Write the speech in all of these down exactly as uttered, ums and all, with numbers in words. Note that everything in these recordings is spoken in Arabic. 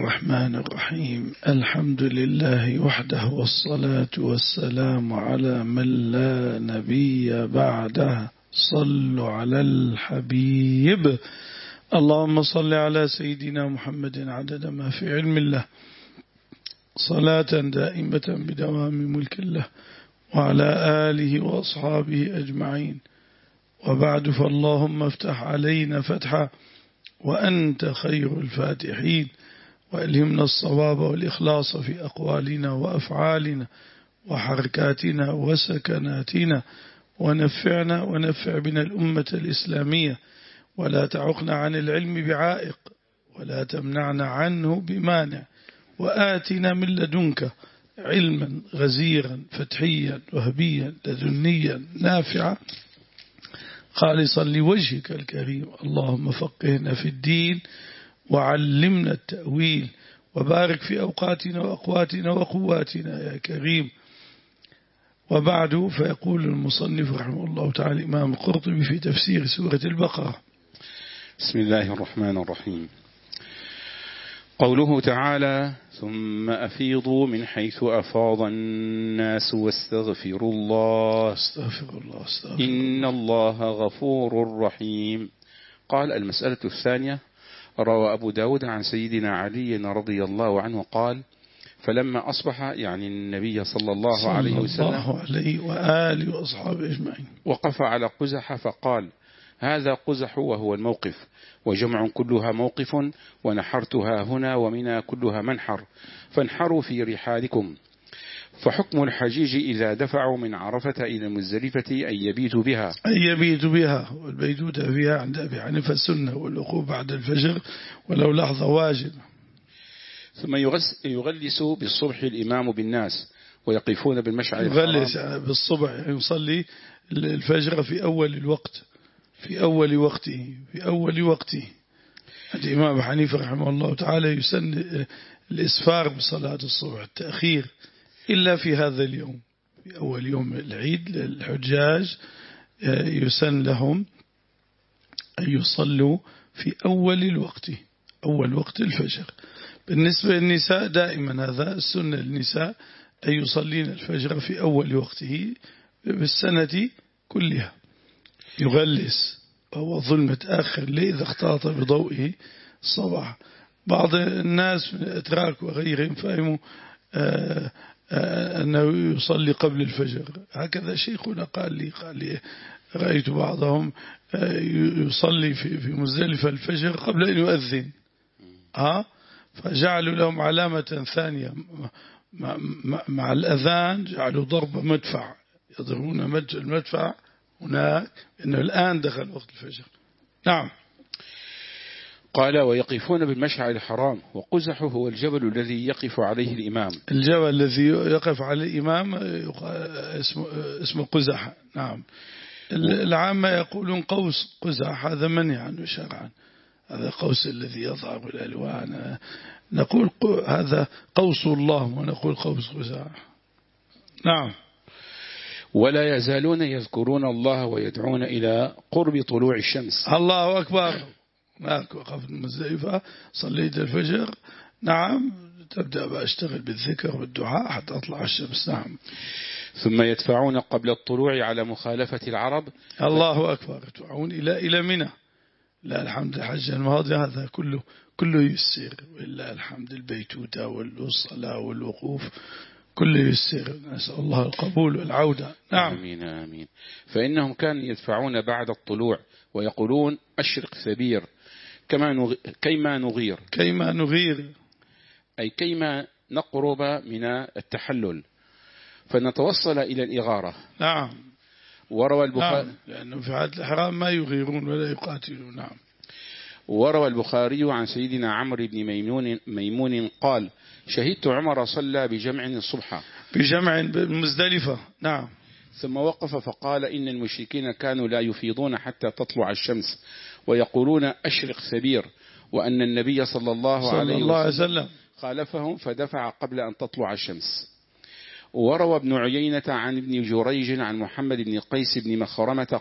الرحمن الرحيم. الحمد لله وحده، والصلاة والسلام على من لا نبي بعده. صلوا على الحبيب. اللهم صل على سيدنا محمد عدد ما في علم الله، صلاة دائمة بدوام ملك الله، وعلى آله وأصحابه أجمعين. وبعد، فاللهم افتح علينا فتحا وأنت خير الفاتحين، وألهمنا الصواب والإخلاص في أقوالنا وأفعالنا وحركاتنا وسكناتنا، ونفعنا ونفع بنا الأمة الإسلامية، ولا تعقنا عن العلم بعائق، ولا تمنعنا عنه بمانع، وآتنا من لدنك علما غزيرا فتحيا وهبيا لدنيا نافعا خالصا لوجهك الكريم. اللهم فقهنا في الدين وعلمنا التأويل، وبارك في أوقاتنا وأقواتنا وقواتنا يا كريم. وبعد، فيقول المصنف رحمه الله تعالى الإمام القرطبي في تفسير سورة البقرة: بسم الله الرحمن الرحيم. قوله تعالى: ثم أفيضوا من حيث أفاض الناس واستغفروا الله استغفر الله استغفر إن الله غفور رحيم. قال: المسألة الثانية: روى أبو داود عن سيدنا علي رضي الله عنه قال: فلما أصبح، يعني النبي صلى الله صلى عليه وسلم الله عليه وآله وأصحابه أجمعين، وقف على قزح فقال: هذا قزح، وهو الموقف، وجمع كلها موقف، ونحرتها هنا ومنها كلها منحر، فانحروا في رحالكم. فحكم الحجيج إذا دفعوا من عرفة إلى المزدلفة أن يبيتوا بها أن يبيتوا بها، والبيتوتة فيها عند أبي حنيفة السنة، والوقوف بعد الفجر ولو لحظة واجب. ثم يغلس بالصبح الإمام بالناس، ويقفون بالمشعر يغلس بالصبح، يصلي الفجر في أول الوقت، في أول وقته في أول وقته الإمام أبي حنيفة رحمه الله تعالى يسن الإسفار بصلاة الصبح، التأخير، إلا في هذا اليوم، في أول يوم العيد للحجاج يسن لهم أن يصلوا في أول الوقت، أول وقت الفجر. بالنسبة للنساء دائما هذا السنة للنساء أن يصلين الفجر في أول وقته بالسنة كلها. يغلس، وهو ظلمة آخر الليل إذا اختلط بضوئه الصباح. بعض الناس من الأتراك وغيرهم فهموا آآ آآ أنه يصلي قبل الفجر، هكذا شيخنا قال لي قال لي رأيت بعضهم يصلي في في مزدلفة الفجر قبل أن يؤذن، ها فجعلوا لهم علامة ثانية مع, مع الأذان، جعلوا ضرب مدفع، يضربون المدفع هناك إنه الآن دخل وقت الفجر. نعم. قال: ويقفون بالمشعر الحرام، وقزح هو الجبل الذي يقف عليه الإمام. الجبل الذي يقف عليه الإمام اسمه اسمه قزح. نعم. العامة يقولون قوس قزح، هذا منهي عنه شرعا، هذا قوس الذي يظهر الألوان، نقول هذا قوس الله ونقول قوس قزح. نعم. ولا يزالون يذكرون الله ويدعون إلى قرب طلوع الشمس. الله أكبر. هناك وقفت مزدلفة، صليت الفجر، نعم، تبدأ بأشتغل بالذكر والدعاء حتى أطلع الشمس. نعم. ثم يدفعون قبل الطلوع على مخالفة العرب. الله أكبر. يدفعون إلى إلى منى. لا الحمد، الحج الماضي هذا كله كله يسير، وإلا الحمد البيتوتة والصلاة والوقوف كله يسير. نسأل الله القبول والعودة. نعم. آمين آمين. فإنهم كانوا يدفعون بعد الطلوع ويقولون: أشرق ثبير، كما نغ... كيما نغير كيما نغير أي كيما نقرب من التحلل فنتوصل إلى الإغارة. نعم. وروى البخاري، نعم، لأنه في عهد الإحرام ما يغيرون ولا يقاتلون. نعم. وروى البخاري عن سيدنا عمرو بن ميمون ميمون قال: شهدت عمر صلى بجمع الصبح، بجمع بمزدلفة. نعم. ثم وقف فقال: إن المشركين كانوا لا يفيضون حتى تطلع الشمس، ويقولون: أشرق ثبير، وأن النبي صلى الله صلى عليه الله وسلم عليه وسلم خالفهم فدفع قبل أن تطلع الشمس. وروى ابن عيينة عن ابن جريج عن محمد بن قيس بن مخرمة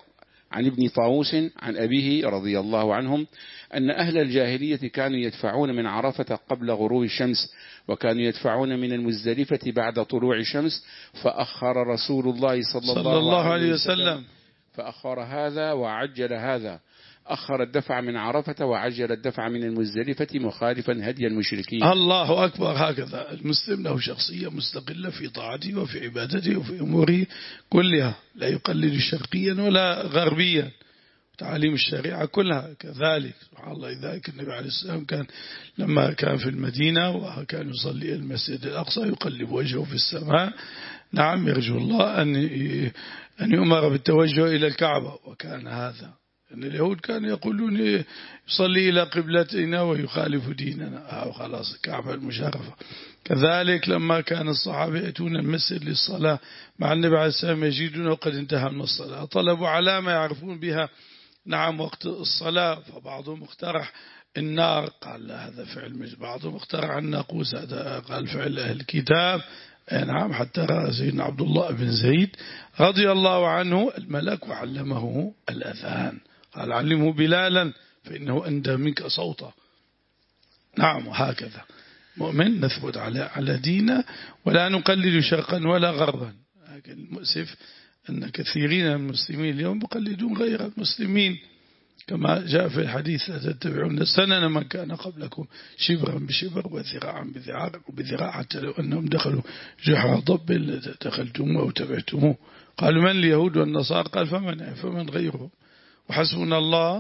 عن ابن طاووس عن أبيه رضي الله عنهم أن أهل الجاهلية كانوا يدفعون من عرفة قبل غروب الشمس، وكانوا يدفعون من المزدلفة بعد طلوع الشمس، فأخر رسول الله صلى, صلى الله عليه وسلم فأخر هذا وعجل هذا، أخر الدفع من عرفة وعجل الدفع من المزدلفة مخالفا هدي المشركين. الله أكبر. هكذا المسلم له شخصية مستقلة في طاعته وفي عبادته وفي أموره كلها، لا يقلد شرقيا ولا غربيا، تعاليم الشريعة كلها كذلك. سبحان الله. لذلك النبي عليه السلام كان لما كان في المدينة وكان يصلي المسجد الأقصى يقلب وجهه في السماء، نعم، يرجو الله أن أن يؤمر بالتوجه إلى الكعبة. وكان هذا أن اليهود كانوا يقولون يصلي إلى قبلتنا ويخالف ديننا، أو خلاص الكعبة المشرفة. كذلك لما كان الصحابة يأتون المسجد للصلاة مع النبي عليه السلام يجدونه قد انتهى من الصلاة، طلبوا علامة يعرفون بها نعم وقت الصلاة، فبعضهم اقترح النار، قال لا هذا فعل مش، بعضهم اقترح الناقوس، هذا قال فعل أهل الكتاب. نعم، حتى رأى سيدنا عبد الله بن زيد رضي الله عنه الملك وعلمه الأذان، قال علمه بلالا فإنه أندى منك صوتا. نعم، وهكذا مؤمن نثبت على على دينه ولا نقلد شرقا ولا غربا. لكن المؤسف أن كثيرين من المسلمين اليوم يقلدون غير المسلمين، كما جاء في الحديث تتبعون سنن من كان قبلكم شبرا بشبر وذراعا بذراع وبذراع، حتى لو أنهم دخلوا جحر ضب دخلتموه وتبعتموه. قالوا من اليهود والنصارى؟ قال فمن فمن غيره، وحسبنا الله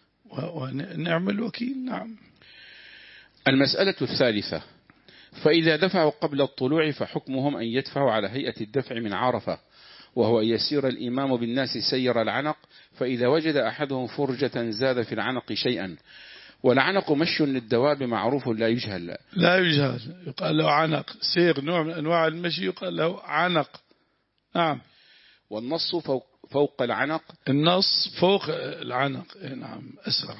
ونعم الوكيل. نعم. المسألة الثالثة: فإذا دفعوا قبل الطلوع فحكمهم أن يدفعوا على هيئة الدفع من عرفة، وهو أن يسير الإمام بالناس سير العنق، فإذا وجد أحدهم فرجة زاد في العنق شيئا. والعنق مشي للدواب معروف لا يجهل. لا يجهل، يقال له عنق، سير نوع من أنواع المشي يقال له عنق. نعم. والنص فوق, فوق العنق، النص فوق العنق. نعم، أسرع.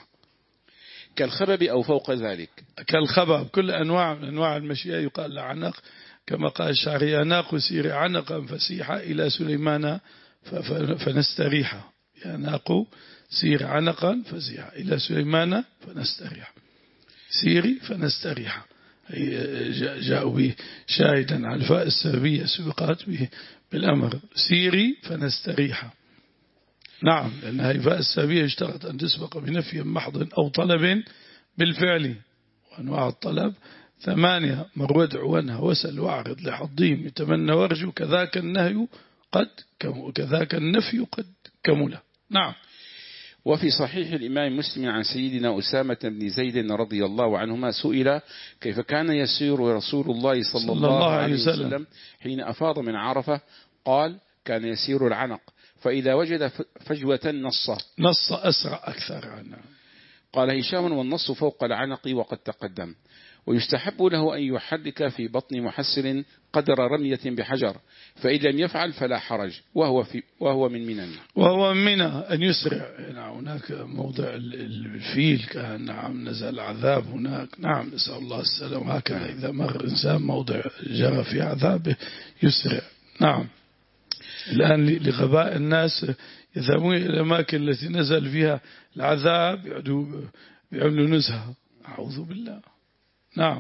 كالخبب أو فوق ذلك. كالخبب، كل أنواع من أنواع المشي يقال له عنق، كما قال الشاعر: أناق سير عنقا فسيحا إلى سليمان فنستريح. أناق سير عنقا فسيحا إلى سليمان فنستريح. سيري فنستريح، جاءوا به شاهدا على الفاء السببية سبقات به بالأمر، سيري فنستريح. نعم، لأن هذه الفاء السببية اشترط أن تسبق بنفي محض أو طلب بالفعل. وأنواع الطلب ثمانية: مر وادع وانهى وسل واعرض لحضيم يتمنى وارجو، كذاك النهي قد كذاك النفي قد كمل. نعم. وفي صحيح الإمام مسلم عن سيدنا أسامة بن زيد رضي الله عنهما سئل كيف كان يسير رسول الله صلى, صلى الله, الله عليه وسلم, وسلم حين أفاض من عرفة، قال: كان يسير العنق، فإذا وجد فجوة نص نص أسرع أكثر عنه. قال هشام: والنص فوق العنق وقد تقدم. ويستحب له أن يحرك في بطن محسر قدر رمية بحجر، فإن لم يفعل فلا حرج، وهو, في وهو من منى. وهو من منى أن يسرع. هناك موضع الفيل كان نعم نزل عذاب هناك. نعم، نسأل الله السلام. هكذا إذا مر إنسان موضع جرى في عذابه يسرع. نعم. الآن لغباء الناس يذهبون إلى الأماكن التي نزل فيها العذاب يعملوا نزهة، أعوذ بالله. نعم.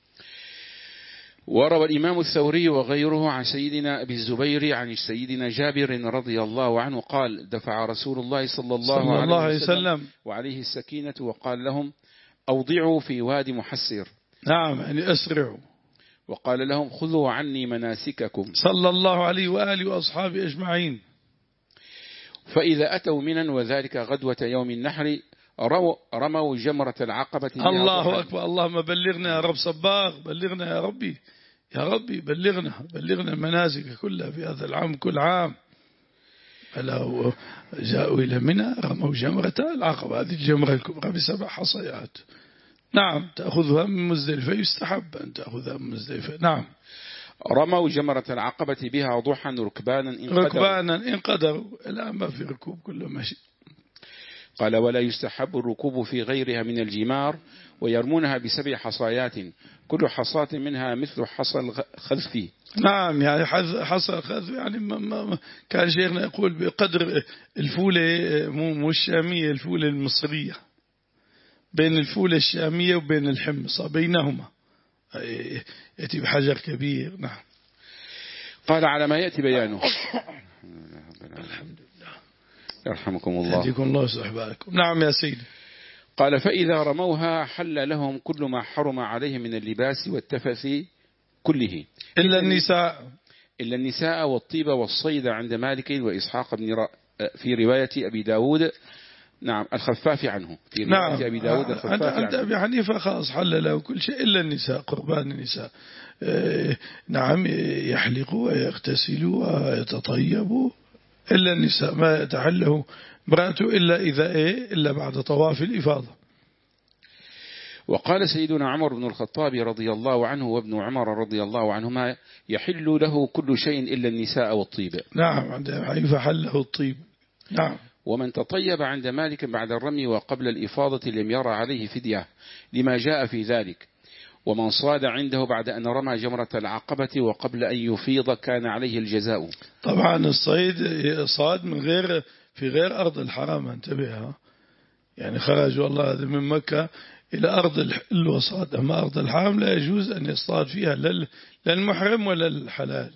وروى الإمام الثوري وغيره عن سيدنا أبي الزبير عن سيدنا جابر رضي الله عنه قال: دفع رسول الله صلى الله, صلى الله عليه وسلم وعليه السكينة وقال لهم: أوضعوا في وادي محسر. نعم، يعني أسرعوا. وقال لهم: خذوا عني مناسككم. صلى الله عليه وآله وأصحابه أجمعين. فإذا أتوا منا وذلك غدوة يوم النحر رموا جمرة العقبة. الله أكبر. اللهم بلغنا يا رب صباغ، بلغنا يا ربي، يا ربي بلغنا بلغنا المناسك كلها في هذا العام كل عام. فلو جاءوا إلى منى رموا جمرة العقبة، هذه الجمرة الكبرى بسبع حصيات. نعم، تأخذها من مزدلفة، يستحب أن تأخذها من مزدلفة. نعم. رموا جمرة العقبة بها ضحى ركبانا إن قدروا. ركبانا إن قدروا، الآن ما في ركوب، كله ماشي. قال: ولا يستحب الركوب في غيرها من الجمار، ويرمونها بسبع حصايات كل حصاة منها مثل حصى الخذف. نعم يعني حصى الخذف يعني ما ما كان شيخنا يقول بقدر الفولة مو الشامية، الفولة المصرية، بين الفولة الشامية وبين الحمصة بينهما يأتي بحجر كبير. نعم. قال على ما يأتي بيانه. الحمد لله. يرحمكم الله. يهديكم الله صحبائكم. نعم يا سيدي. قال فإذا رموها حل لهم كل ما حرم عليهم من اللباس والتفث كله إلا النساء إلا النساء والطيب والصيد عند مالك وإسحاق بن ر... في رواية أبي داود نعم الخفاف عنه في رواية نعم. أبي داود الخفاف عنه. عند أبي حنيفة خلاص حل له كل شيء إلا النساء، قربان النساء. آه نعم يحلقوا ويغتسلوا ويتطيبوا إلا النساء، ما يتحله امرأته إلا إذا إيه إلا بعد طواف الإفاضة. وقال سيدنا عمر بن الخطاب رضي الله عنه وابن عمر رضي الله عنهما يحل له كل شيء إلا النساء والطيب. نعم عند أبي حنيفة حله الطيب. نعم. ومن تطيب عند مالك بعد الرمي وقبل الإفاضة لم يرى عليه فدية لما جاء في ذلك. ومن صاد عنده بعد أن رمى جمرة العقبة وقبل أن يفيض كان عليه الجزاء. طبعا الصيد صاد من غير في غير أرض الحرام، انتبه، يعني خرج والله من مكة إلى أرض الحل وصاد، أما أرض الحرام لا يجوز أن يصطاد فيها لا المحرم ولا الحلال.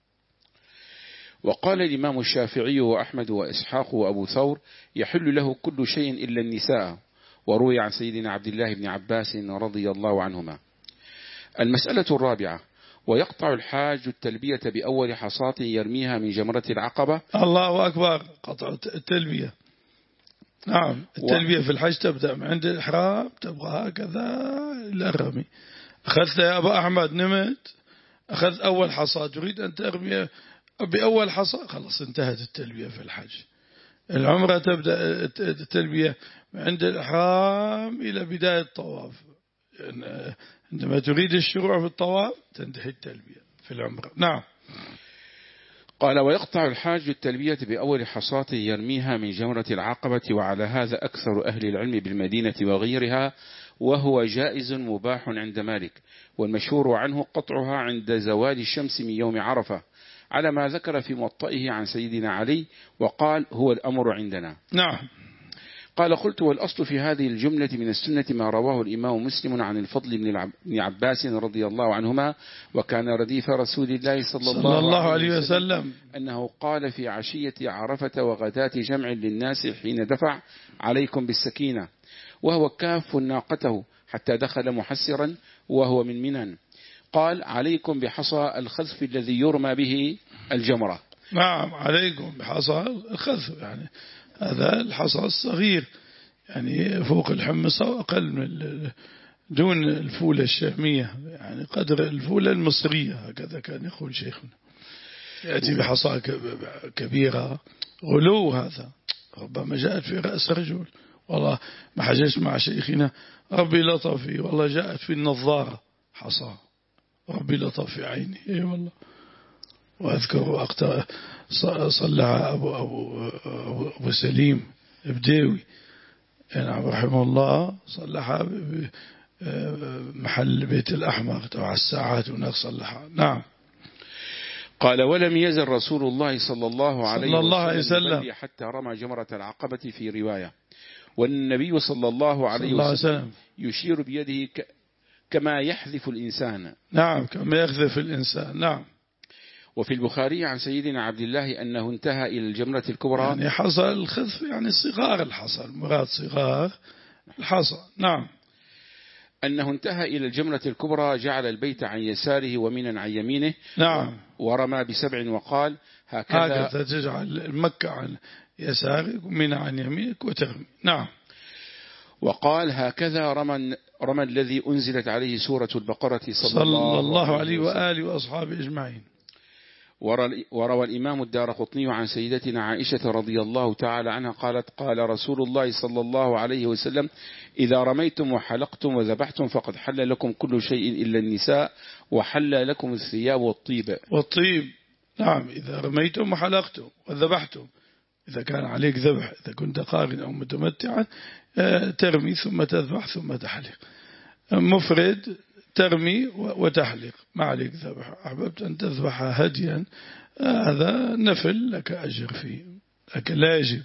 وقال الإمام الشافعي وأحمد وإسحاق وأبو ثور يحل له كل شيء إلا النساء. وروي عن سيدنا عبد الله بن عباس رضي الله عنهما. المسألة الرابعة ويقطع الحاج التلبية بأول حصاة يرميها من جمرة العقبة. الله أكبر. قطع التلبية. نعم التلبية في الحج تبدأ من عند الإحرام تبغى هكذا إلى الرمي. أخذت يا أبا أحمد نمت أخذ أول حصاة تريد أن ترمي بأول حصاة خلاص انتهت التلبية في الحج. العمرة تبدأ التلبية من عند الإحرام إلى بداية الطواف، يعني عندما تريد الشروع في الطواف تنتهي التلبية في العمرة. نعم. قال ويقطع الحاج التلبية بأول حصاة يرميها من جمرة العقبة، وعلى هذا أكثر أهل العلم بالمدينة وغيرها، وهو جائز مباح عند مالك، والمشهور عنه قطعها عند زوال الشمس من يوم عرفة على ما ذكر في موطئه عن سيدنا علي، وقال هو الأمر عندنا. نعم. قال قلت والأصل في هذه الجملة من السنة ما رواه الإمام مسلم عن الفضل بن عباس رضي الله عنهما وكان رديف رسول الله صلى الله, صلى الله عليه وسلم, وسلم أنه قال في عشية عرفة وغداة جمع للناس حين دفع عليكم بالسكينة وهو كاف ناقته حتى دخل محسرا وهو من منن، قال عليكم بحصى الخذف الذي يرمى به الجمرة. نعم عليكم بحصى الخذف، يعني هذا الحصى الصغير يعني فوق الحمصة وأقل من دون الفولة الشامية، يعني قدر الفولة المصرية هكذا كان يقول شيخنا. يأتي بحصى كبيرة غلو، هذا ربما جاءت في رأس رجل، والله ما حججت مع شيخنا ربي لطف فيه، والله جاءت في النظارة حصى ربي لطف في عيني. اي والله. وأذكر أقطع صلى أبو, أبو, أبو, أبو سليم بديوي يعني رحمه الله، صلحها محل بيت الأحمر تبع الساعات وناس صلحها. نعم. قال ولم يزل رسول الله صلى الله عليه صلى الله عليه وسلم وسلم حتى رمى جمرة العقبة في رواية، والنبي صلى الله عليه صلى الله وسلم, وسلم يشير بيده ك... كما يحذف الإنسان. نعم كما يخذف الإنسان. نعم. وفي البخاري عن سيدنا عبد الله أنه انتهى إلى الجمرة الكبرى، يعني حصى الخذف يعني صغار الحصى، المراد صغار الحصى. نعم. أنه انتهى إلى الجمرة الكبرى جعل البيت عن يساره ومنا عن يمينه. نعم. ورمى بسبع وقال هكذا, هكذا تجعل مكة عن يسارك ومنا عن يمينك وترمي. نعم. وقال هكذا رمى, رمى الذي أنزلت عليه سورة البقرة صلى, صلى الله, الله عليه عليه وآله وأصحابه أجمعين. وروى الإمام الدارقطني عن سيدتنا عائشة رضي الله تعالى عنها قالت قال رسول الله صلى الله عليه وسلم إذا رميتم وحلقتم وذبحتم فقد حل لكم كل شيء إلا النساء وحل لكم الثياب والطيب. والطيب. نعم. إذا رميتم وحلقتم وذبحتم، إذا كان عليك ذبح، إذا كنت قارن أو متمتعا ترمي ثم تذبح ثم تحلق. مفرد ترمي وتحلق، ما عليك ذبح. أحببت أن تذبح هديا هذا نفل لك أجر فيه، لكن لا يجب.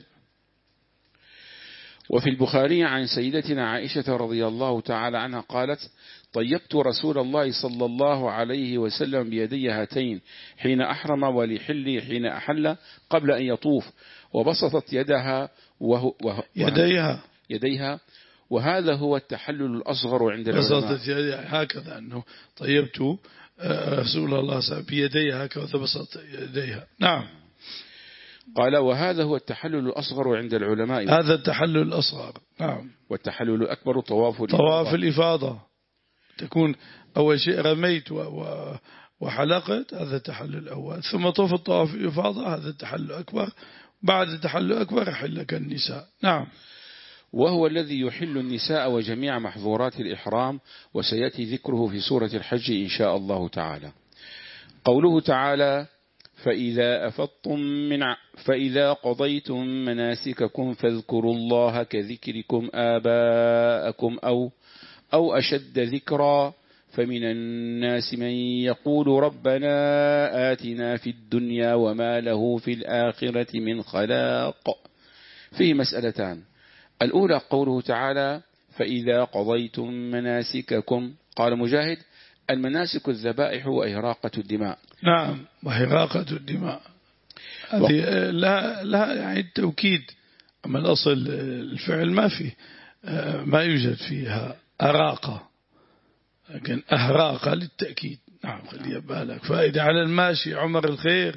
وفي البخاري عن سيدتنا عائشة رضي الله تعالى عنها قالت: طيبت رسول الله صلى الله عليه وسلم بيدي هاتين حين أحرم ولحلي حين أحل قبل أن يطوف، وبسطت يدها وهو وهو يديها يديها وهذا هو التحلل الأصغر عند العلماء. بسطت يديها هكذا، أنه طيبت رسول الله صلى بيديها هكذا بسط يديها. نعم. قال: وهذا هو التحلل الأصغر عند العلماء. هذا التحلل الأصغر. نعم. والتحلل الأكبر طواف الإفاضة. طواف الإفاضة تكون أول شيء رميت وحلقت، هذا التحلل الأول، ثم طوف الطواف الإفاضة، هذا التحلل الأكبر. بعد التحلل الأكبر حلك النساء. نعم. وهو الذي يحل النساء وجميع محظورات الإحرام، وسيأتي ذكره في سورة الحج إن شاء الله تعالى. قوله تعالى: فإذا أفضتم من ع... فإذا قضيتم مناسككم فاذكروا الله كذكركم آباءكم أو أو أشد ذكرا، فمن الناس من يقول ربنا آتنا في الدنيا وما له في الآخرة من خلاق. فيه مسألتان: الأولى قوله تعالى: فإذا قضيتم مناسككم، قال مجاهد: المناسك الذبائح وإهراقة الدماء. نعم، وإهراقة الدماء هذه لا لا يعني التوكيد، أما الأصل الفعل ما فيه ما يوجد فيها أراقة، لكن أهراقة للتأكيد. نعم، خلي بالك فائدة على الماشي عمر الخير.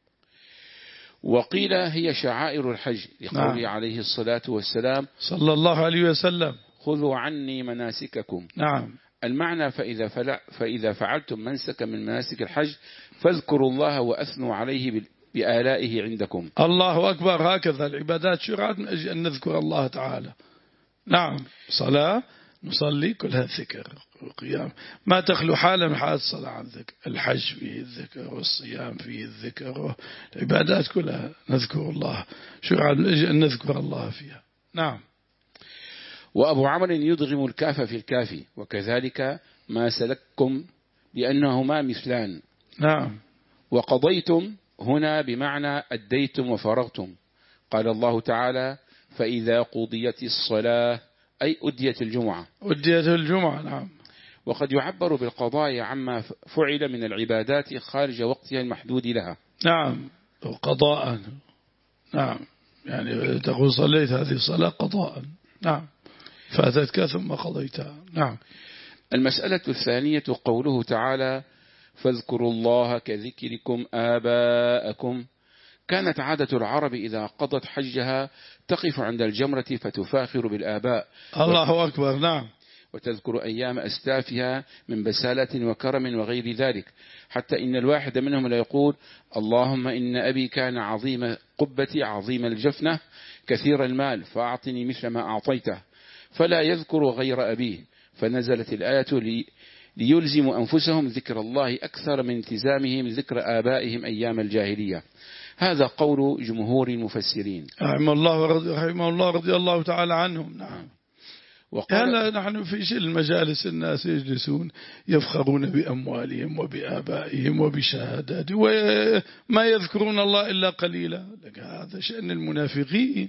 وقيل هي شعائر الحج لقوله نعم. عليه الصلاة والسلام صلى الله عليه وسلم: خذوا عني مناسككم. نعم. المعنى: فإذا, فلع فإذا فعلتم منسك من مناسك الحج فاذكروا الله وأثنوا عليه بآلائه عندكم. الله أكبر. هكذا العبادات شرعت من أجل أن نذكر الله تعالى. نعم. صلاة نصلي كلها ذكر وقيام، ما تخلو حالة من حالة الصلاة عن ذكر. الحج فيه الذكر، والصيام فيه الذكر، والعبادات كلها نذكر الله، شرعت من أجل أن نذكر الله فيها. نعم. وأبو عمرو يدغم الكاف في الكاف، وكذلك ما سلككم لأنهما مثلان. نعم. وقضيتم هنا بمعنى أديتم وفرغتم. قال الله تعالى: فإذا قضيت الصلاة، أي أديت الجمعة. أديت الجمعة. نعم. وقد يعبر بالقضاء عما فعل من العبادات خارج وقتها المحدود لها. نعم، قضاء. نعم، يعني تقول صليت هذه الصلاة قضاء. نعم، فاتتك ثم قضيتها. نعم. المسألة الثانية قوله تعالى: فاذكروا الله كذكركم آباءكم. كانت عادة العرب إذا قضت حجها تقف عند الجمرة فتفاخر بالآباء. الله أكبر. نعم. وتذكر أيام أستافها من بسالة وكرم وغير ذلك، حتى إن الواحد منهم لا يقول: اللهم إن أبي كان عظيم قبتي عظيم الجفنة كثير المال فأعطني مثل ما أعطيته، فلا يذكر غير أبيه. فنزلت الآية لي ليلزموا أنفسهم ذكر الله أكثر من التزامهم ذكر آبائهم أيام الجاهلية. هذا قول جمهور المفسرين رحمه الله رحمه الله رضي الله تعالى عنهم. نعم. هلا نحن في شيء المجالس الناس يجلسون يفخرون بأموالهم وبآبائهم وبشهاداتهم وما يذكرون الله إلا قليلا. لك هذا شأن المنافقين.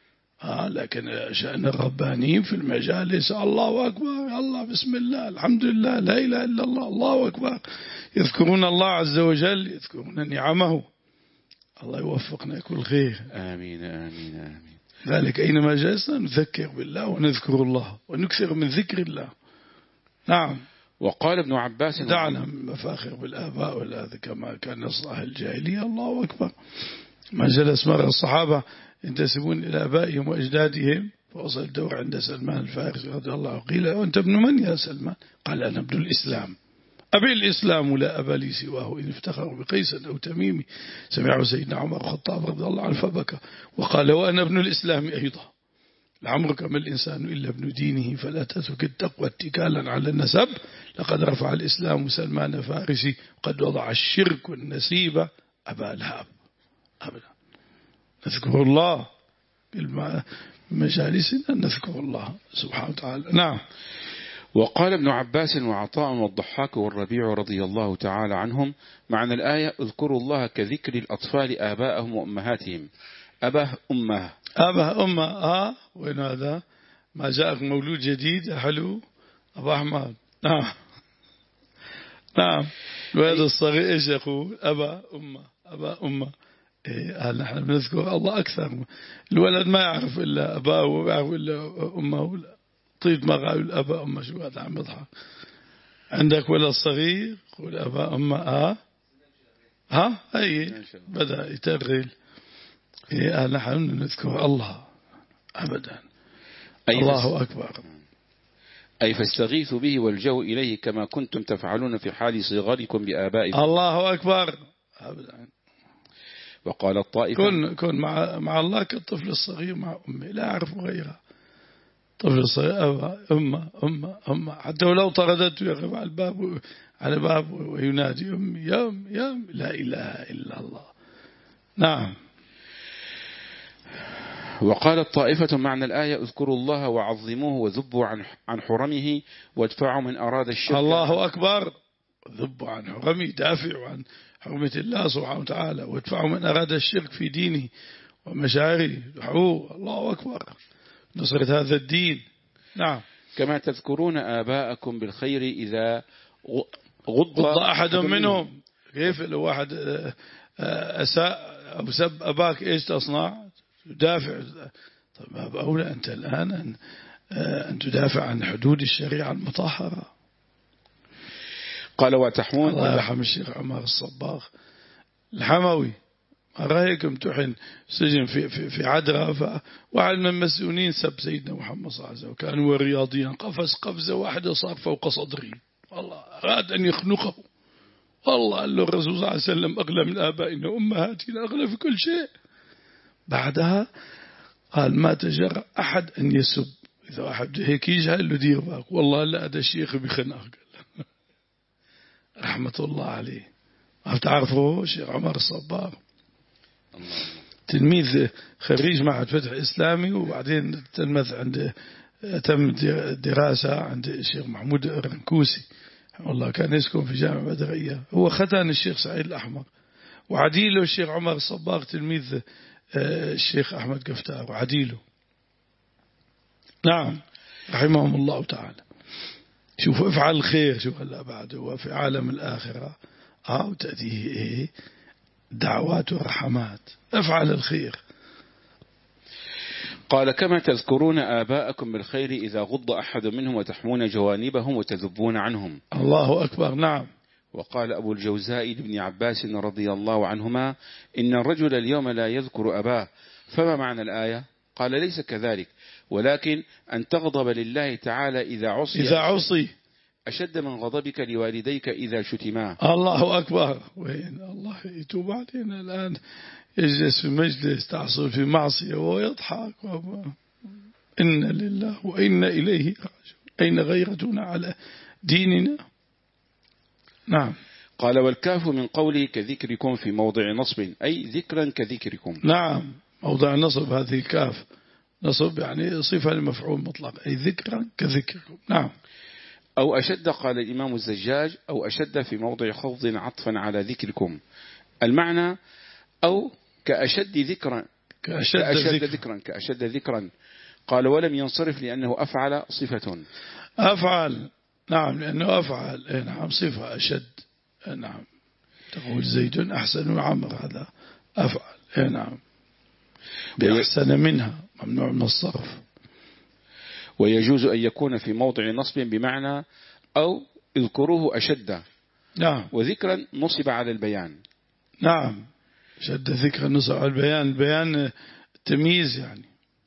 آه لكن شأن الربانيين في المجالس الله أكبر، الله بسم الله الحمد لله لا إله إلا الله الله أكبر، يذكرون الله عز وجل، يذكرون نعمه. الله يوفقنا كل خير. آمين آمين آمين. ذلك أينما جلسنا نذكر بالله ونذكر الله ونكثر من ذكر الله. نعم. وقال ابن عباس: دعنا من مفاخر بالآباء والآذ كما كان يصلح الجاهلية. الله أكبر. ما جلس مرة الصحابة ينتسبون إلى آبائهم وأجدادهم، فوصل الدور عند سلمان الفارسي رضي الله عنه، قيل: وأنت ابن من يا سلمان؟ قال: أنا ابن الإسلام، أبي الإسلام لا أبا لي سواه، إن افتخروا بقيس أو تميمي. سمعه سيدنا عمر الخطاب رضي الله عنه فبكى وقال: وأنا ابن الإسلام أيضا، لعمرك ما الإنسان إلا ابن دينه، فلا تترك التقوى اتكالا على النسب، لقد رفع الإسلام سلمان فارسي، قد وضع الشرك النسيب أبا لهب. أبدا. نذكر الله بمجالسنا، نذكر الله سبحانه وتعالى. نعم. وقال ابن عباس وعطاء والضحاك والربيع رضي الله تعالى عنهم معنى الآية اذكروا الله كذكر الأطفال آباءهم وأمهاتهم. أباه أمه أباه أمه آه وين هذا ما جاءك مولود جديد حلو أبو أحمد. نعم نعم الولد الصغير إيش يقول أبا أمه أبا أمه. إيه نحن بنذكر الله أكثر. الولد ما يعرف إلا أباه وما يعرف إلا أمه. طيب ما قالوا أبا أمه شو هذا عم يضحك. عندك ولد صغير قول أبا أمه آه ها أي بدأ يتغل. إيه نحن نذكر الله أبدا. الله أكبر. أي فاستغيثوا به والجوا إليه كما كنتم تفعلون في حال صغاركم بآبائكم. الله أكبر أبدا. وقال الطائفة كن, كن مع, مع الله كالطفل الصغير مع أمه لا أعرف غيرها. طفل الصغير أبا أمه أمه أمه حتى ولو طردته يقف على الباب على باب وينادي أمي يا أمي يا أمي لا إله إلا الله. نعم. وقال الطائفة معنى الآية اذكروا الله وعظموه وذبوا عن عن حرمه وادفعوا من أراد الشرك. الله أكبر. ذبوا عن حرمه دافعوا عن حرمة الله سبحانه وتعالى وادفعوا من أراد الشرك في دينه ومشاعره. الله أكبر. نصرة هذا الدين. نعم. كما تذكرون آباءكم بالخير إذا غض أحد منهم. كيف لو واحد أساء أو سب أباك إيش تصنع؟ تدافع. طيب أولى أنت الآن أن, أن تدافع عن حدود الشريعة المطهرة. قال وتحمون الله يرحم الشيخ عمر الصباغ الحموي ما رأيكم تحن سجن في في في عدرا فواحد من المسؤولين سب سيدنا محمد صلى الله عليه وسلم وكان هو رياضيا قفز قفزة واحدة صار فوق صدره. والله أراد أن يخنقه. والله قال له الرسول صلى الله عليه وسلم أغلى من آبائنا وأمهاتنا أغلى في كل شيء. بعدها قال ما تجرأ أحد أن يسب. إذا واحد هيك يجي قال له دير باك والله لا هذا الشيخ بخناق. رحمة الله عليه. ما تعرفوا الشيخ عمر الصباغ تلميذ خريج معهد فتح إسلامي وبعدين تلمذ عند تم دراسة عند الشيخ محمود الرنكوسي والله كان يسكن في جامعة بدرية. هو ختان الشيخ سعيد الأحمر وعديله الشيخ عمر الصباغ تلميذ الشيخ أحمد قفتار وعديله. نعم رحمهم الله تعالى. شوف افعل الخير شوف هلا بعده وفي عالم الآخرة أو تأتيه إيه دعوات ورحمات. افعل الخير. قال كما تذكرون آباءكم بالخير إذا غض أحد منهم وتحمون جوانبهم وتذبون عنهم. الله أكبر. نعم. وقال أبو الجوزاء لابن عباس رضي الله عنهما إن الرجل اليوم لا يذكر أباه فما معنى الآية؟ قال ليس كذلك ولكن أن تغضب لله تعالى إذا عصي إذا عصي أشد من غضبك لوالديك إذا شتما. الله أكبر. وين الله يتوب علينا الآن يجلس في مجلس تحصل في معصية ويضحك. إن لله وإن إليه راجعون. أين غيرتنا على ديننا. نعم. قال والكاف من قوله كذكركم في موضع نصب أي ذكرا كذكركم. نعم موضع نصب هذه كاف نصب يعني صفة لمفعول مطلق أي ذكرا كذكركم. نعم. أو أشد قال الإمام الزجاج أو أشد في موضع خفض عطفا على ذكركم. المعنى أو كأشد ذكرا كأشد, كأشد ذكر. ذكرا كأشد ذكرا. قال ولم ينصرف لأنه أفعل صفة. أفعل. نعم لأنه أفعل. نعم صفة أشد. نعم تقول زيد أحسن من عمرو هذا أفعل. نعم بأحسن منها ممنوع من الصرف. ويجوز أن يكون في موضع نصب بمعنى أو اذكروه أشد. نعم. وذكرا نصب على البيان. نعم شد ذكرا نصب على البيان. البيان تمييز يعني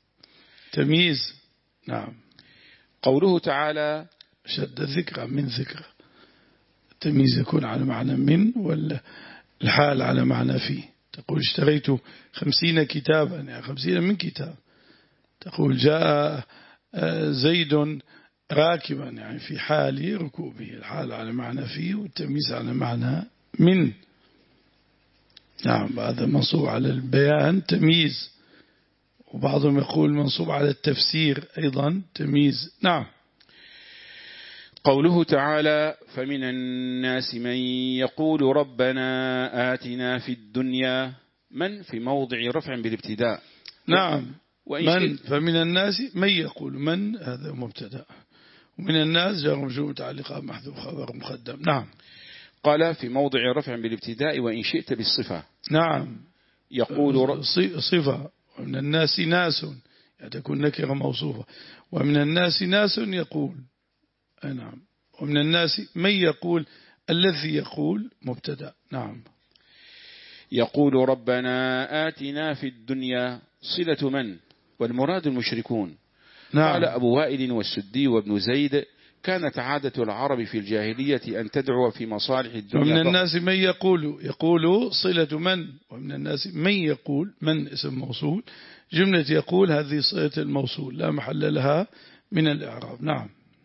تمييز. نعم. قوله تعالى شد ذكرا من ذكر التمييز يكون على معنى من والحال على معنى فيه. تقول اشتريت خمسين كتابا يعني خمسين من كتاب. تقول جاء زيد راكبا يعني في حال ركوبه. الحال على معنى فيه والتمييز على معنى من. نعم هذا منصوب على البيان تمييز. وبعضهم يقول منصوب على التفسير أيضا تمييز. نعم. قوله تعالى فمن الناس من يقول ربنا آتنا في الدنيا، من في موضع رفع بالابتداء. نعم. من شئت فمن الناس من يقول، من هذا مبتدا، ومن الناس جار مجرور متعلقة محذوف خبر مقدم. نعم. قال في موضع رفع بالابتداء وإن شئت بالصفة. نعم. يقول رب صفة. ومن الناس ناس يعني تكون نكرة موصوفة، ومن الناس ناس يقول. نعم. ومن الناس من يقول، الذي يقول مبتدا. نعم. يقول ربنا آتنا في الدنيا صلة من، والمراد المشركون. نعم. قال أبو وائل والسدي وابن زيد كانت عادة العرب في الجاهلية أن تدعو في مصالح الدنيا. ومن الناس من يقول، يقول صلة من، ومن الناس من يقول، من اسم موصول، جملة يقول هذه صلة الموصول لا محل لها من الإعراب. نعم.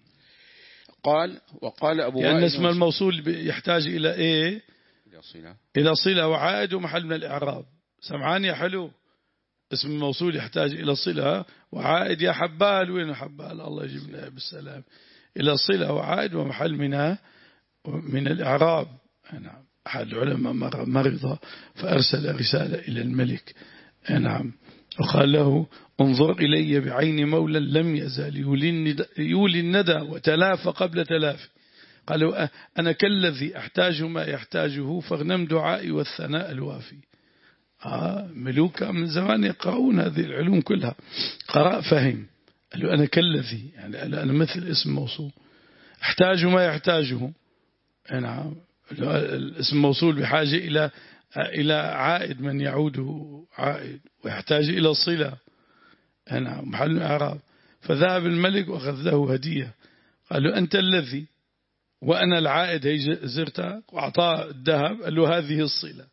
قال وقال أبو وائل لأن اسم الموصول يحتاج إلى إيه؟ إلى صلة، إلى صلة وعائد ومحل من الإعراب. سمعان يا حلو، اسم الموصول يحتاج إلى صلة وعائد. يا حبال، وين حبال؟ الله يجيبنا بالسلام. إلى صلة وعائد ومحل منها من الإعراب. نعم. أحد العلماء مرض فأرسل رسالة إلى الملك، نعم، وقال له انظر إلي بعين مولى لم يزال يولي الندى وتلاف قبل تلاف. قالوا أنا كالذي أحتاج ما يحتاجه فاغنم دعائي والثناء الوافي. آه ملوك من زمان يقرؤون هذه العلوم كلها، قرأ فهم. قالوا أنا كالذي، يعني أنا مثل اسم موصول أحتاج ما يحتاجه. نعم. الاسم موصول بحاجة إلى إلى عائد من يعوده عائد، ويحتاج إلى صلة. نعم. محل إعراب. فذهب الملك وأخذ له هدية، قالوا أنت الذي وأنا العائد، هي زرتك، وأعطاه الذهب، قال له هذه الصلة.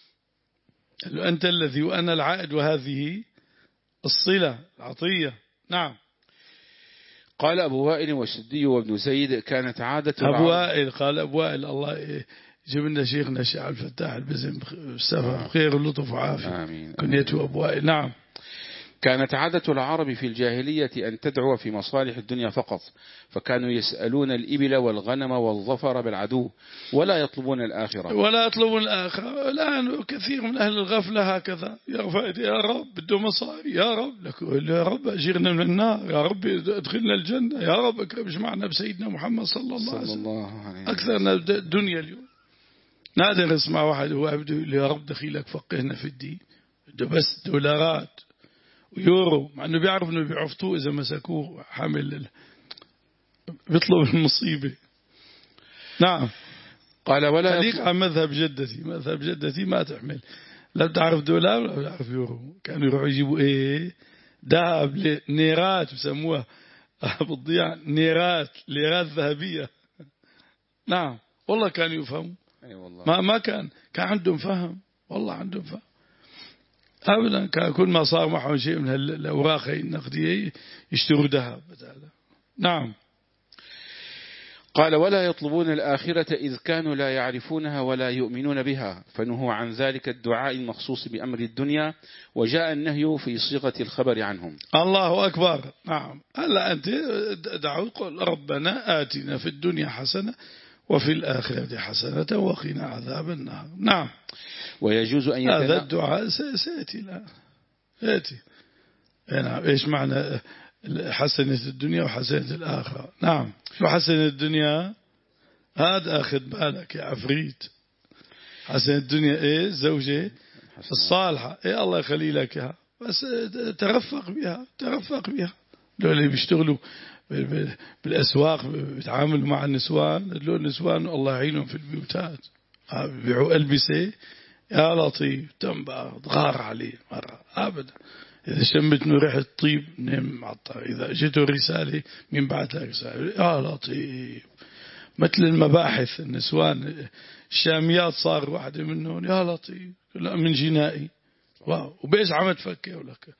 قال له أنت الذي وأنا العائد وهذه الصلة العطية. نعم. قال أبو وائل والسدي وابن زيد كانت عادة أبو وائل، قال أبو وائل الله يجيب لنا شيخنا الشيخ الفتاح البزم بالسفر خير اللطف وعافية كنيته أبو وائل. نعم. كانت عادة العرب في الجاهلية أن تدعو في مصالح الدنيا فقط، فكانوا يسألون الإبل والغنم والظفر بالعدو ولا يطلبون الآخرة. ولا يطلبون الآخرة. الآن كثير من أهل الغفلة هكذا، يا رب بده مصاري، يا رب لك، يا رب أجرنا من النار، يا رب ادخلنا الجنة، يا رب اكرمش معنا بسيدنا محمد صلى الله عليه وسلم. أكثرنا الدنيا اليوم. نادر اسمع واحد هو بده يا رب دخيلك فقهنا في الدين، بده بس دولارات ويورو، مع انه بيعرف انه بيعفطوه اذا مسكوه حامل، بيطلب المصيبه. نعم. قال ولا خليك عن مذهب جدتي، مذهب جدتي ما تحمل، لا بتعرف دولار ولا بتعرف يورو. كانوا يروحوا يجيبوا ايه؟ ذهب، نيرات بسموها بتضيع، نيرات، ليرات ذهبيه. نعم. والله كانوا يفهموا. أي والله. ما ما كان كان عندهم فهم، والله عندهم فهم أبدا. كان كل ما صار معهم شيء من الأوراق النقدية يشتروا ذهب. نعم. قال ولا يطلبون الآخرة إذ كانوا لا يعرفونها ولا يؤمنون بها، فنهوا عن ذلك الدعاء المخصوص بأمر الدنيا، وجاء النهي في صيغة الخبر عنهم. الله أكبر. نعم. هلا أنت دعوا قل ربنا آتنا في الدنيا حسنة وفي الآخرة حسنة وقنا عذاب النار. نعم. ويجوز أن يتنا... هذا الدعاء سيأتي. لا يأتي. نعم. إيش معنى حسنة الدنيا وحسنة الآخرة؟ نعم. شو حسنة الدنيا؟ هذا أخذ بالك يا عفريت. حسنة الدنيا إيه؟ زوجة الصالحة، إيه الله يخلي لك إياها، بس ترفق بها، ترفق بها. لو اللي بيشتغلوا بالأسواق بيتعاملوا مع النسوان، لو النسوان الله يعينهم في البيوتات بيبيعوا ألبسة، يا لطيف تنبأ تغار عليه مرة أبدا. إذا شمت من ريحة طيب نم معطر، إذا جته رسالة من بعد لها رسالة يا لطيف. مثل المباحث النسوان الشاميات صار واحدة منهم يا لطيف، لا من جنائي واو، وبيش عم تفكر لك.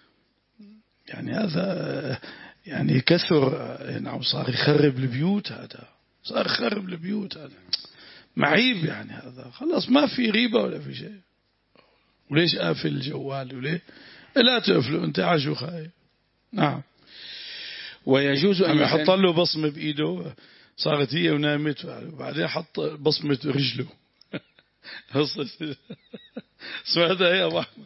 يعني هذا يعني كثر، يعني صار يخرب البيوت، هذا صار يخرب البيوت، هذا معيب. يعني هذا خلاص ما في ريبة ولا في شيء. وليش قافل الجوال؟ وليه لا تقفله انت عاشو خايف؟ نعم. ويجوز أن يحط له بصمة بإيده صارت هي ونامت، وبعدين حط بصمة رجله. سمعتها يا أبو أحمد؟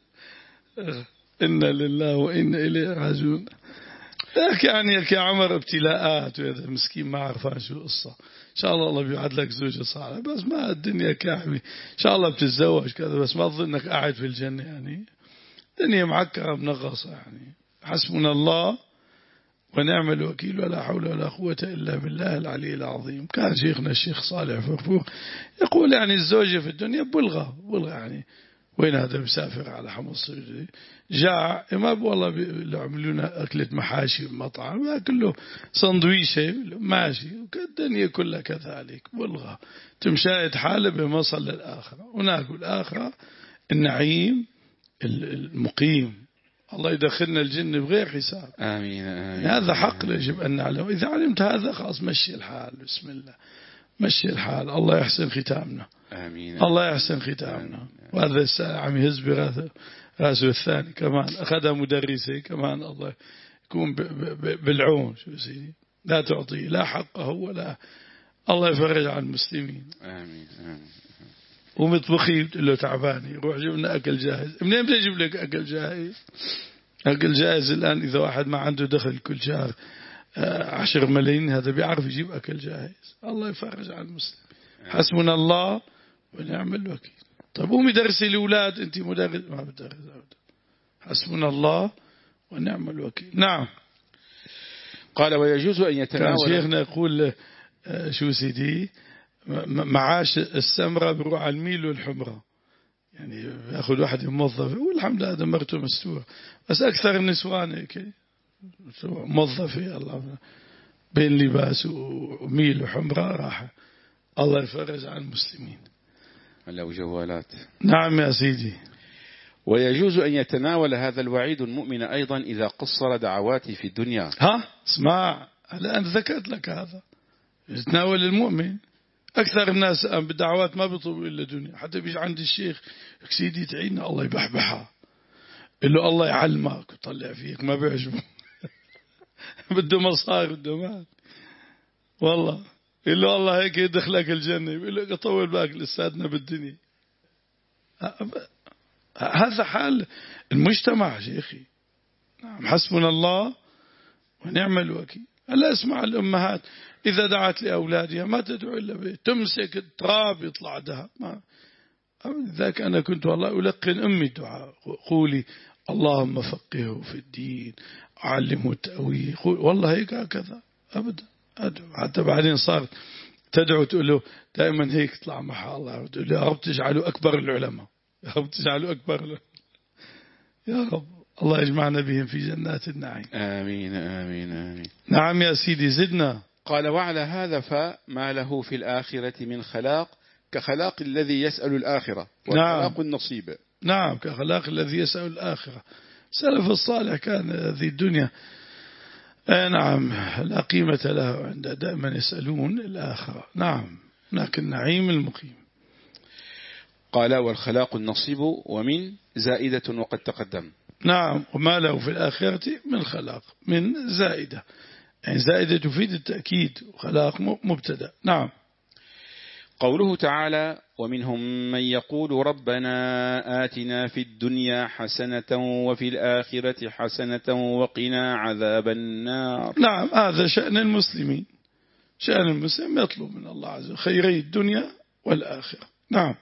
إنا لله وإنا إليه راجعون. يعني يا عمر ابتلاءات، وهذا مسكين ما عرفان شو القصة. إن شاء الله الله بيوعد لك زوجة صالحة، بس ما الدنيا كاحمي. إن شاء الله بتتزوج كذا، بس ما تظن إنك قاعد في الجنة. يعني الدنيا معكرة منغصة. يعني حسبنا الله ونعم الوكيل، ولا حول ولا قوة إلا بالله العلي العظيم. كان شيخنا الشيخ صالح فرفور يقول يعني الزوجة في الدنيا بلغة بلغة، يعني وين هذا مسافر على حمص جاع ما والله بيعملونا أكلة محاشي بمطعم يأكل له سندويشة ماشي، الدنيا كلها كذلك بلغة تمشاهد حاله بمصل للآخرة. هناك الآخرة النعيم المقيم، الله يدخلنا الجنة بغير حساب. آمين, آمين. هذا حق يجب أن نعلم. إذا علمت هذا خلاص مشي الحال، بسم الله مشي الحال. الله يحسن ختامنا. آمين. الله يحسن ختامنا. وهذا الساعة عم يهز براسه راسه الثاني كمان، أخذها مدرسة كمان. الله يكون بالعون. شو سيدي لا تعطيه لا حقه ولا. الله يفرج عن المسلمين. آمين, آمين. ومطبخي بتقول له تعباني روح جيب لنا أكل جاهز. منين بدي أجيب لك أكل جاهز؟ أكل جاهز الآن إذا واحد ما عنده دخل كل شهر عشر ملايين هذا بيعرف يجيب أكل جاهز. الله يفرج عن المسلم. حسبنا الله ونعم الوكيل. طيب قومي درسي الأولاد، أنت مدرس ما بتدرس أبدا. حسبنا الله ونعم الوكيل. نعم. قال ويجوز أن يتناول. كان شيخنا يقول شو سيدي معاش السمرة بروح على الميل والحمرة، يعني يأخذ واحد موظف والحمد لله هذا مرته مستورة، بس أكثر النسوان هيك موظفة الله بين لباس وميل وحمرة راحة. الله يفرج عن المسلمين. لو جوالات. نعم يا سيدي. ويجوز أن يتناول هذا الوعيد المؤمن أيضا إذا قصر دعواته في الدنيا. ها اسمع الآن ذكرت لك هذا يتناول المؤمن. أكثر الناس بالدعوات ما بيطلبوا إلا دنيا. حتى بيجي عند الشيخ سيدي تعيننا الله يبحبحها، إلا الله يعلمك ويطلع فيك ما بيعجبه. بده مصاري بده مال والله. إلا الله هيك يدخلك الجنة يقول لك أطول بالك لساتنا بالدنيا. هذا حال المجتمع شيخي. نعم حسبنا الله ونعم الوكيل. ألا اسمع الأمهات إذا دعت لأولادها ما تدعو إلا به تمسك التراب يطلع ذهب. ذاك أنا كنت والله ألقن أمي الدعاء قولي اللهم فقهه في الدين علمه التأويل. والله هيك هكذا أبدا أدعو. حتى بعدين صارت تدعو تقول له دائما هيك تطلع معها الله تقول له يا رب تجعله أكبر العلماء، يا رب تجعله أكبر العلماء. يا رب الله يجمعنا بهم في جنات النعيم. آمين آمين آمين. نعم يا سيدي زدنا. قال وعلى هذا فما له في الآخرة من خلاق كخلاق الذي يسأل الآخرة وخلاق نعم. النصيب. نعم كخلاق الذي يسأل الآخرة. سلف الصالح كان هذه الدنيا نعم لا قيمة له عند دائما يسألون الآخرة. نعم هناك النعيم المقيم. قال والخلاق النصيب ومن زائدة وقد تقدم. نعم وما له في الآخرة من خلاق من زائدة، يعني زائدة تفيد التأكيد وخلاق مبتدأ. نعم. قوله تعالى ومنهم من يقول ربنا آتنا في الدنيا حسنة وفي الآخرة حسنة وقنا عذاب النار. نعم هذا شأن المسلمين. شأن المسلم يطلب من الله عز وجل خيري الدنيا والآخرة. نعم.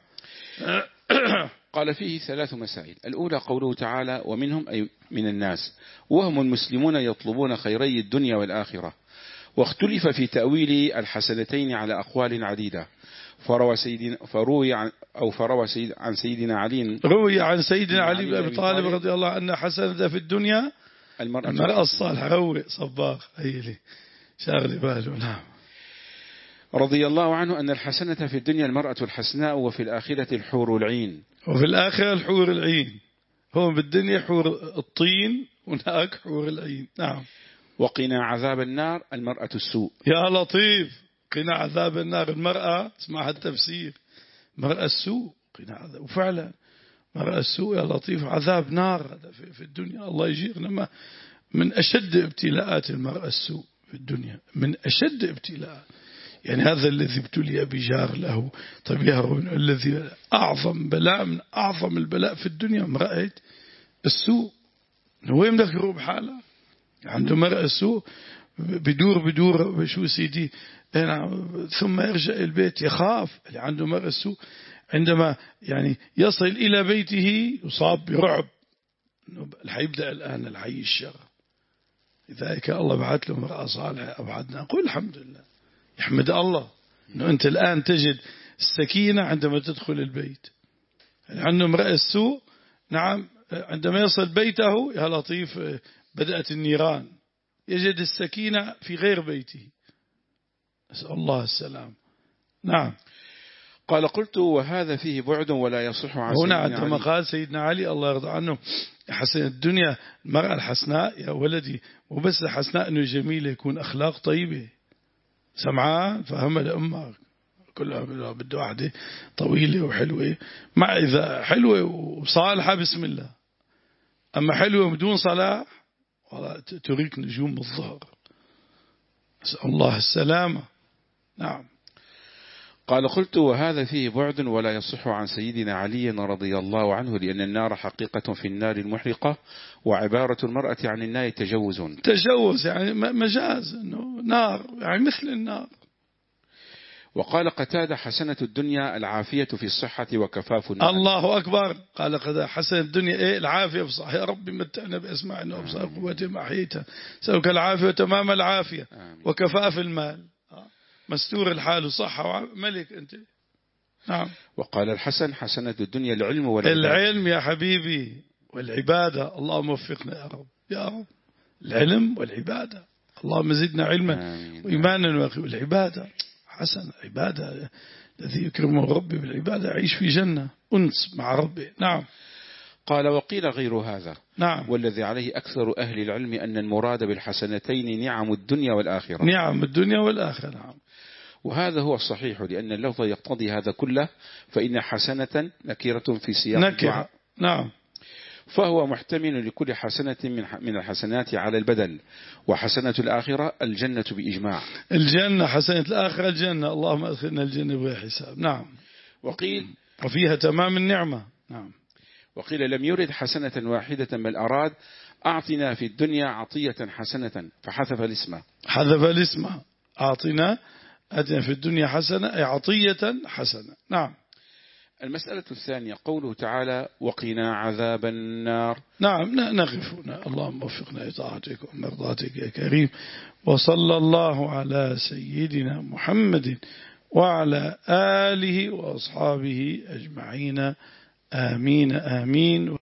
قال فيه ثلاث مسائل. الأولى قوله تعالى ومنهم أي من الناس، وهم المسلمون يطلبون خيري الدنيا والآخرة. واختلف في تأويل الحسنتين على أقوال عديدة. فروى سيدنا فروي عن أو فروى سيد عن سيدنا علي روي عن سيدنا علي بن أبي طالب رضي الله عنه حسنة في الدنيا المرأة, المرأة الصالحة. روي صباغ هي لي شاغل باله. نعم. رضي الله عنه أن الحسنة في الدنيا المرأة الحسناء وفي الآخرة الحور العين. وفي الآخرة الحور العين. هو بالدنيا حور الطين وهناك حور العين. نعم. وقنا عذاب النار المرأة السوء. يا لطيف قنا عذاب النار المرأة اسمعها التفسير مرأة السوء قنا عذاب. وفعلا مرأة السوء يا لطيف عذاب نار هذا في الدنيا. الله يجيرنا من أشد ابتلاءات المرأة السوء في الدنيا من أشد ابتلاء. يعني هذا الذي ابتلي بجار له، طيب يا الذي أعظم بلاء من أعظم البلاء في الدنيا امرأة السوء. هو يمدخره بحاله، عنده مرأة السوء بدور بدور بشو سيدي، ثم يرجع البيت يخاف. اللي عنده مرأة السوء عندما يعني يصل إلى بيته يصاب برعب، حيبدأ الآن الحي الشر. لذلك الله بعث له امرأة صالحة أبعدنا، أقول الحمد لله، يحمد الله أنه أنت الآن تجد السكينة عندما تدخل البيت. عنده امرأة السوء نعم عندما يصل بيته يا لطيف بدأت النيران، يجد السكينة في غير بيته، أسأل الله السلام. نعم. قال قلت وهذا فيه بعد ولا يصح عن هنا سيدنا عندما علي. قال سيدنا علي الله يرضى عنه حسن الدنيا المرأة الحسناء يا ولدي، وبس الحسناء أنه جميلة يكون أخلاق طيبة سمعان فهمها لأمك كلها بده واحدة طويلة وحلوة، مع إذا حلوة وصالحة بسم الله، أما حلوة بدون صلاح تريك نجوم الظهر، أسأل الله السلامة. نعم. قال قلت وهذا فيه بعد ولا يصح عن سيدنا علي رضي الله عنه، لأن النار حقيقة في النار المحرقة، وعبارة المرأة عن النار تجوز تجوز يعني مجاز أنه نار يعني مثل النار. وقال قتادة حسنة الدنيا العافية في الصحة وكفاف النار. الله أكبر. قال قتادة حسنة الدنيا إيه العافية في الصحة، يا رب متعنا بأسماعنا وأبصار قوتنا ما أحييتنا، سألك العافية وتمام العافية وكفاف المال، مستور الحال وصحة وملك أنت. نعم. وقال الحسن حسنة الدنيا العلم والعبادة. العلم يا حبيبي والعبادة، اللهم وفقنا يا رب يا رب. العلم والعبادة، اللهم زدنا علما وإيمانا والعبادة حسن عبادة، الذي يكرمه ربي بالعبادة يعيش في جنة أنس مع ربي. نعم. قال وقيل غير هذا. نعم. والذي عليه أكثر أهل العلم أن المراد بالحسنتين نعم الدنيا والآخرة. نعم الدنيا والآخرة. نعم. وهذا هو الصحيح، لأن اللفظ يقتضي هذا كله، فإن حسنة نكرة في سياق نكرة. نعم. فهو محتمل لكل حسنة من الحسنات على البدل، وحسنة الآخرة الجنة بإجماع. الجنة حسنة الآخرة الجنة، اللهم أدخلنا الجنة بغير حساب. نعم. وقيل وفيها تمام النعمة. نعم. وقيل لم يرد حسنة واحدة بل أراد أعطنا في الدنيا عطية حسنة فحذف الاسم. حذف الاسم. أعطنا أتنا في الدنيا حسنة أي عطية حسنة. نعم. المسألة الثانية قوله تعالى وقنا عذاب النار. نعم نقف هنا، اللهم وفقنا لطاعتك ومرضاتك يا كريم، وصلى الله على سيدنا محمد وعلى آله وأصحابه أجمعين، آمين آمين.